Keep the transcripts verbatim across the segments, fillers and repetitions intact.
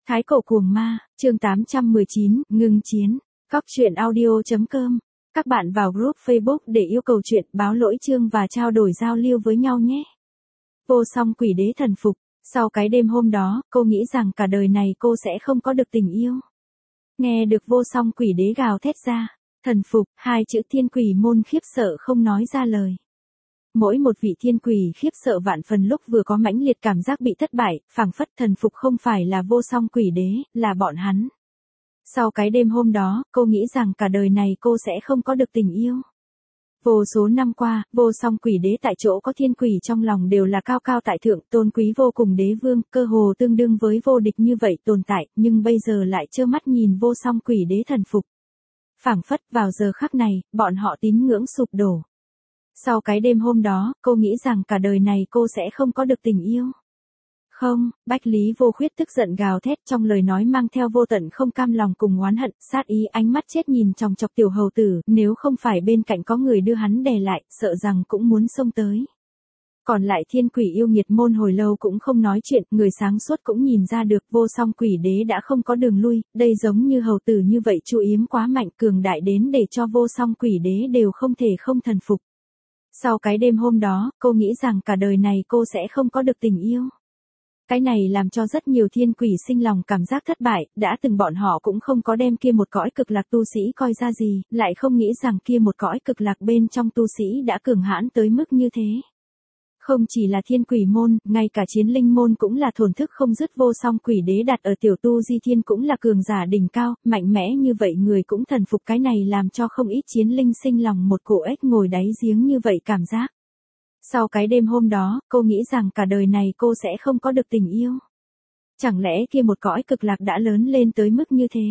Thái cổ cuồng ma, chương tám trăm mười chín, ngưng chiến. Góc truyện audio chấm com. Các bạn vào group Facebook để yêu cầu chuyện, báo lỗi chương và trao đổi giao lưu với nhau nhé. Vô song quỷ đế thần phục. Sau cái đêm hôm đó, cô nghĩ rằng cả đời này cô sẽ không có được tình yêu. Nghe được vô song quỷ đế gào thét ra, thần phục, hai chữ thiên quỷ môn khiếp sợ không nói ra lời. Mỗi một vị thiên quỷ khiếp sợ vạn phần lúc vừa có mãnh liệt cảm giác bị thất bại, phảng phất thần phục không phải là vô song quỷ đế, là bọn hắn. Sau cái đêm hôm đó, cô nghĩ rằng cả đời này cô sẽ không có được tình yêu. Vô số năm qua, vô song quỷ đế tại chỗ có thiên quỷ trong lòng đều là cao cao tại thượng, tôn quý vô cùng đế vương, cơ hồ tương đương với vô địch như vậy tồn tại, nhưng bây giờ lại trơ mắt nhìn vô song quỷ đế thần phục. Phảng phất vào giờ khắc này, bọn họ tín ngưỡng sụp đổ. Sau cái đêm hôm đó, cô nghĩ rằng cả đời này cô sẽ không có được tình yêu. Không, Bách Lý Vô Khuyết tức giận gào thét, trong lời nói mang theo vô tận không cam lòng cùng oán hận, sát ý, ánh mắt chết nhìn chòng chọc tiểu hầu tử, nếu không phải bên cạnh có người đưa hắn đè lại, sợ rằng cũng muốn xông tới. Còn lại thiên quỷ yêu nghiệt môn hồi lâu cũng không nói chuyện, người sáng suốt cũng nhìn ra được vô song quỷ đế đã không có đường lui, đây giống như hầu tử như vậy chu yếm quá mạnh cường đại đến để cho vô song quỷ đế đều không thể không thần phục. Sau cái đêm hôm đó, cô nghĩ rằng cả đời này cô sẽ không có được tình yêu. Cái này làm cho rất nhiều thiên quỷ sinh lòng cảm giác thất bại, đã từng bọn họ cũng không có đem kia một cõi cực lạc tu sĩ coi ra gì, lại không nghĩ rằng kia một cõi cực lạc bên trong tu sĩ đã cường hãn tới mức như thế. Không chỉ là thiên quỷ môn, ngay cả chiến linh môn cũng là thổn thức không dứt, vô song quỷ đế đặt ở tiểu tu di thiên cũng là cường giả đỉnh cao, mạnh mẽ như vậy người cũng thần phục, cái này làm cho không ít chiến linh sinh lòng một cổ ếch ngồi đáy giếng như vậy cảm giác. Sau cái đêm hôm đó, cô nghĩ rằng cả đời này cô sẽ không có được tình yêu. Chẳng lẽ kia một cõi cực lạc đã lớn lên tới mức như thế?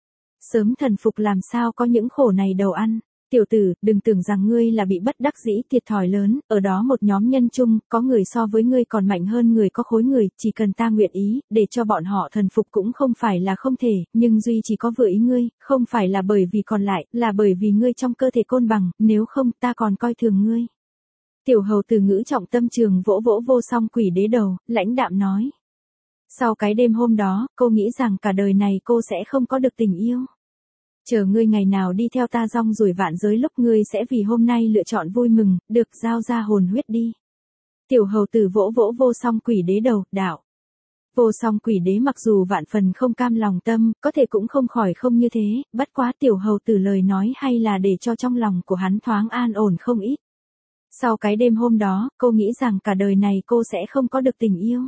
Sớm thần phục làm sao có những khổ này đầu ăn? Tiểu tử, đừng tưởng rằng ngươi là bị bất đắc dĩ thiệt thòi lớn, ở đó một nhóm nhân chung, có người so với ngươi còn mạnh hơn người có khối người, chỉ cần ta nguyện ý, để cho bọn họ thần phục cũng không phải là không thể, nhưng duy chỉ có vừa ý ngươi, không phải là bởi vì còn lại, là bởi vì ngươi trong cơ thể côn bằng, nếu không ta còn coi thường ngươi. Tiểu hầu từ ngữ trọng tâm trường vỗ vỗ vô song quỷ đế đầu, lãnh đạm nói. Sau cái đêm hôm đó, cô nghĩ rằng cả đời này cô sẽ không có được tình yêu. Chờ ngươi ngày nào đi theo ta rong ruổi vạn giới lúc ngươi sẽ vì hôm nay lựa chọn vui mừng, được giao ra hồn huyết đi. Tiểu hầu tử vỗ vỗ vô song quỷ đế đầu, đạo. Vô song quỷ đế mặc dù vạn phần không cam lòng tâm, có thể cũng không khỏi không như thế, bất quá tiểu hầu tử lời nói hay là để cho trong lòng của hắn thoáng an ổn không ít. Sau cái đêm hôm đó, cô nghĩ rằng cả đời này cô sẽ không có được tình yêu.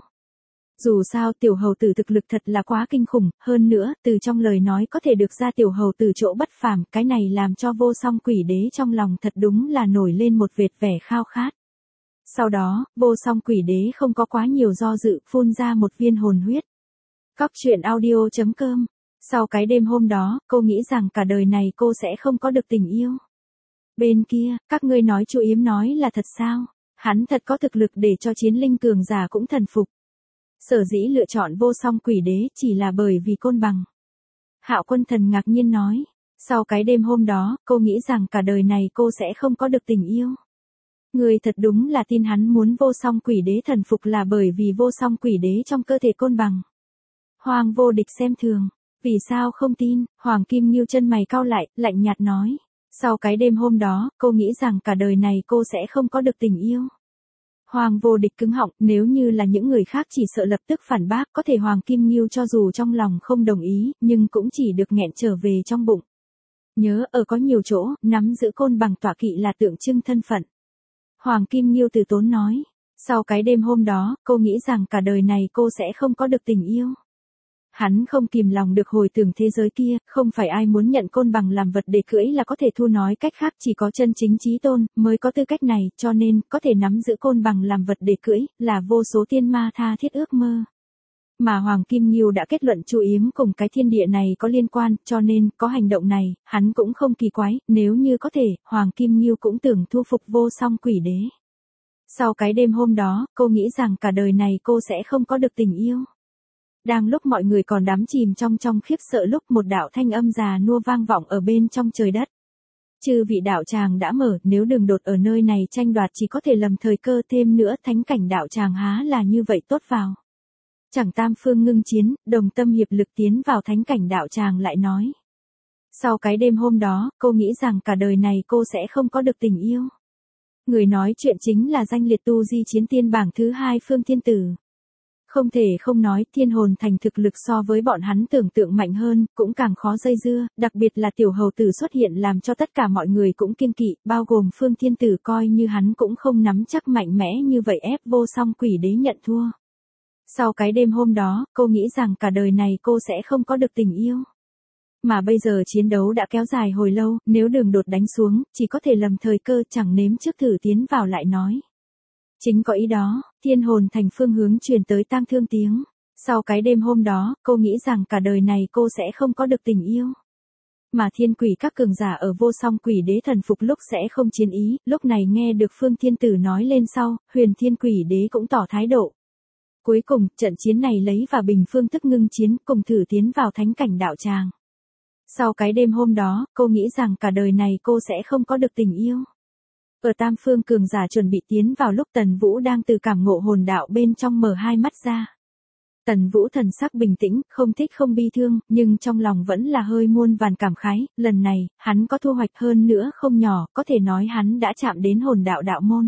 Dù sao tiểu hầu tử thực lực thật là quá kinh khủng, hơn nữa, từ trong lời nói có thể được ra tiểu hầu tử chỗ bất phàm, cái này làm cho vô song quỷ đế trong lòng thật đúng là nổi lên một vệt vẻ khao khát. Sau đó, vô song quỷ đế không có quá nhiều do dự, phun ra một viên hồn huyết. Góc truyện audio chấm com. Sau cái đêm hôm đó, cô nghĩ rằng cả đời này cô sẽ không có được tình yêu. Bên kia, các ngươi nói Chu Yếm nói là thật sao? Hắn thật có thực lực để cho chiến linh cường giả cũng thần phục. Sở dĩ lựa chọn vô song quỷ đế chỉ là bởi vì côn bằng. Hạo Quân Thần ngạc nhiên nói. Sau cái đêm hôm đó, cô nghĩ rằng cả đời này cô sẽ không có được tình yêu. Người thật đúng là tin hắn muốn vô song quỷ đế thần phục là bởi vì vô song quỷ đế trong cơ thể côn bằng. Hoàng Vô Địch xem thường. Vì sao không tin? Hoàng Kim Ngưu chân mày cau lại, lạnh nhạt nói. Sau cái đêm hôm đó, cô nghĩ rằng cả đời này cô sẽ không có được tình yêu. Hoàng Vô Địch cứng họng, nếu như là những người khác chỉ sợ lập tức phản bác, có thể Hoàng Kim Ngưu cho dù trong lòng không đồng ý, nhưng cũng chỉ được nghẹn trở về trong bụng. Nhớ ở có nhiều chỗ, nắm giữ côn bằng tọa kỵ là tượng trưng thân phận. Hoàng Kim Ngưu từ tốn nói. Sau cái đêm hôm đó, cô nghĩ rằng cả đời này cô sẽ không có được tình yêu. Hắn không kìm lòng được hồi tưởng thế giới kia, không phải ai muốn nhận côn bằng làm vật để cưỡi là có thể thu, nói cách khác chỉ có chân chính chí tôn mới có tư cách này, cho nên có thể nắm giữ côn bằng làm vật để cưỡi là vô số tiên ma tha thiết ước mơ. Mà Hoàng Kim Ngưu đã kết luận Chu Yếm cùng cái thiên địa này có liên quan, cho nên có hành động này, hắn cũng không kỳ quái, nếu như có thể, Hoàng Kim Ngưu cũng tưởng thu phục vô song quỷ đế. Sau cái đêm hôm đó, cô nghĩ rằng cả đời này cô sẽ không có được tình yêu. Đang lúc mọi người còn đắm chìm trong trong khiếp sợ lúc một đạo thanh âm già nua vang vọng ở bên trong trời đất. Chư vị đạo tràng đã mở, nếu đường đột ở nơi này tranh đoạt chỉ có thể lầm thời cơ, thêm nữa thánh cảnh đạo tràng há là như vậy tốt vào. Chẳng tam phương ngưng chiến, đồng tâm hiệp lực tiến vào thánh cảnh đạo tràng lại nói. Sau cái đêm hôm đó, cô nghĩ rằng cả đời này cô sẽ không có được tình yêu. Người nói chuyện chính là danh liệt tu di chiến tiên bảng thứ hai Phương Thiên Tử. Không thể không nói Thiên Hồn Thành thực lực so với bọn hắn tưởng tượng mạnh hơn, cũng càng khó dây dưa, đặc biệt là tiểu hầu tử xuất hiện làm cho tất cả mọi người cũng kiêng kỵ, bao gồm Phương Thiên Tử coi như hắn cũng không nắm chắc mạnh mẽ như vậy ép vô song quỷ đế nhận thua. Sau cái đêm hôm đó, cô nghĩ rằng cả đời này cô sẽ không có được tình yêu. Mà bây giờ chiến đấu đã kéo dài hồi lâu, nếu đường đột đánh xuống, chỉ có thể lầm thời cơ chẳng nếm trước thử tiến vào lại nói. Chính có ý đó, Thiên Hồn Thành phương hướng truyền tới tang thương tiếng. Sau cái đêm hôm đó, cô nghĩ rằng cả đời này cô sẽ không có được tình yêu. Mà thiên quỷ các cường giả ở vô song quỷ đế thần phục lúc sẽ không chiến ý, lúc này nghe được Phương Thiên Tử nói lên sau, huyền thiên quỷ đế cũng tỏ thái độ. Cuối cùng, trận chiến này lấy và bình phương thức ngưng chiến cùng thử tiến vào thánh cảnh đạo tràng. Sau cái đêm hôm đó, cô nghĩ rằng cả đời này cô sẽ không có được tình yêu. Ở tam phương cường giả chuẩn bị tiến vào lúc Tần Vũ đang từ cảm ngộ hồn đạo bên trong mở hai mắt ra. Tần Vũ thần sắc bình tĩnh, không thích không bi thương, nhưng trong lòng vẫn là hơi muôn vàn cảm khái, lần này, hắn có thu hoạch hơn nữa không nhỏ, có thể nói hắn đã chạm đến hồn đạo đạo môn.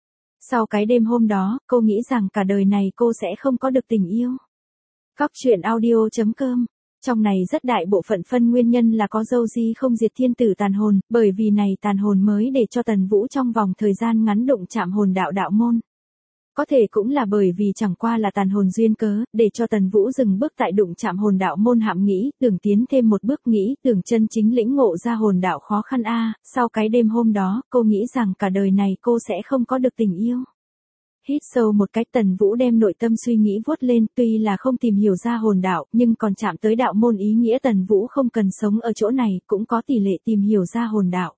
Sau cái đêm hôm đó, cô nghĩ rằng cả đời này cô sẽ không có được tình yêu. Góc truyện audio chấm com. Trong này rất đại bộ phận phân nguyên nhân là có dâu di không diệt thiên tử tàn hồn, bởi vì này tàn hồn mới để cho Tần Vũ trong vòng thời gian ngắn đụng chạm hồn đạo đạo môn. Có thể cũng là bởi vì chẳng qua là tàn hồn duyên cớ, để cho Tần Vũ dừng bước tại đụng chạm hồn đạo môn hạm nghĩ, tưởng tiến thêm một bước nghĩ, tưởng chân chính lĩnh ngộ ra hồn đạo khó khăn a. Sau cái đêm hôm đó, cô nghĩ rằng cả đời này cô sẽ không có được tình yêu. Hít sâu một cách Tần Vũ đem nội tâm suy nghĩ vuốt lên, tuy là không tìm hiểu ra hồn đạo, nhưng còn chạm tới đạo môn ý nghĩa Tần Vũ không cần sống ở chỗ này, cũng có tỷ lệ tìm hiểu ra hồn đạo.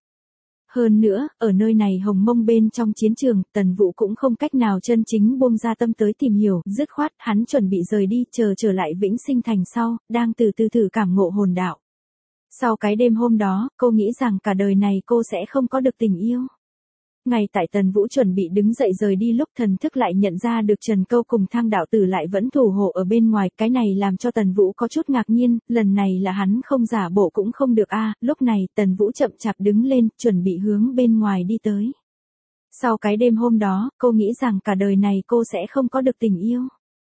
Hơn nữa, ở nơi này hồng mông bên trong chiến trường, Tần Vũ cũng không cách nào chân chính buông ra tâm tới tìm hiểu, dứt khoát, hắn chuẩn bị rời đi, chờ trở lại Vĩnh Sinh Thành sau, đang từ từ thử cảm ngộ hồn đạo. Sau cái đêm hôm đó, cô nghĩ rằng cả đời này cô sẽ không có được tình yêu. Ngay tại Tần Vũ chuẩn bị đứng dậy rời đi lúc thần thức lại nhận ra được Trần Câu cùng Thang đạo tử lại vẫn thủ hộ ở bên ngoài, cái này làm cho Tần Vũ có chút ngạc nhiên, lần này là hắn không giả bộ cũng không được a. Lúc này Tần Vũ chậm chạp đứng lên, chuẩn bị hướng bên ngoài đi tới. Sau cái đêm hôm đó, cô nghĩ rằng cả đời này cô sẽ không có được tình yêu.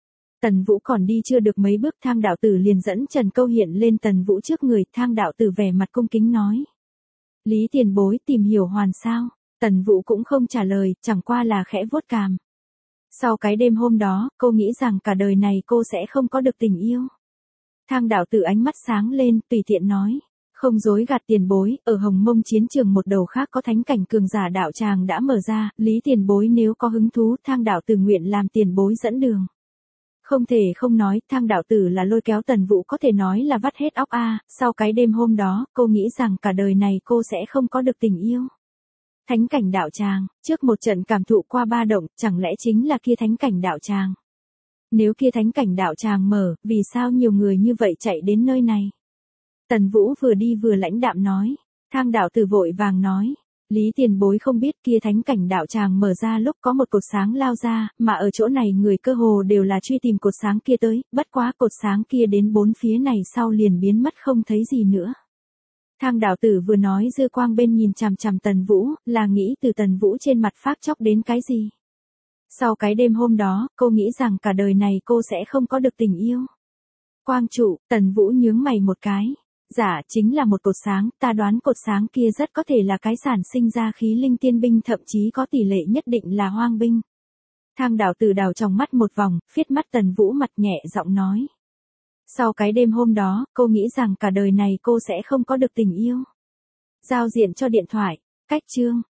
Tần Vũ còn đi chưa được mấy bước, Thang đạo tử liền dẫn Trần Câu hiện lên Tần Vũ trước người, Thang đạo tử vẻ mặt cung kính nói: Lý tiền bối tìm hiểu hoàn sao? Tần Vũ cũng không trả lời, chẳng qua là khẽ vuốt cằm. Sau cái đêm hôm đó, cô nghĩ rằng cả đời này cô sẽ không có được tình yêu. Thang đạo tử ánh mắt sáng lên, tùy tiện nói: Không dối gạt tiền bối, ở Hồng Mông chiến trường một đầu khác có thánh cảnh cường giả đạo tràng đã mở ra, Lý tiền bối nếu có hứng thú, Thang đạo tử nguyện làm tiền bối dẫn đường. Không thể không nói, Thang đạo tử là lôi kéo Tần Vũ có thể nói là vắt hết óc a. Sau cái đêm hôm đó, cô nghĩ rằng cả đời này cô sẽ không có được tình yêu. Thánh cảnh đạo tràng, trước một trận cảm thụ qua ba động, chẳng lẽ chính là kia thánh cảnh đạo tràng? Nếu kia thánh cảnh đạo tràng mở, vì sao nhiều người như vậy chạy đến nơi này? Tần Vũ vừa đi vừa lãnh đạm nói. Thang đạo tử vội vàng nói: Lý tiền bối không biết kia thánh cảnh đạo tràng mở ra lúc có một cột sáng lao ra, mà ở chỗ này người cơ hồ đều là truy tìm cột sáng kia tới, bất quá cột sáng kia đến bốn phía này sau liền biến mất không thấy gì nữa. Thang đạo tử vừa nói dư quang bên nhìn chằm chằm Tần Vũ, là nghĩ từ Tần Vũ trên mặt phát chóc đến cái gì. Sau cái đêm hôm đó, cô nghĩ rằng cả đời này cô sẽ không có được tình yêu. Quang trụ, Tần Vũ nhướng mày một cái. Dạ, chính là một cột sáng, ta đoán cột sáng kia rất có thể là cái sản sinh ra khí linh tiên binh, thậm chí có tỷ lệ nhất định là hoang binh. Thang đạo tử đào trong mắt một vòng, phiết mắt Tần Vũ mặt nhẹ giọng nói. Sau cái đêm hôm đó, cô nghĩ rằng cả đời này cô sẽ không có được tình yêu. Giao diện cho điện thoại, cách chương.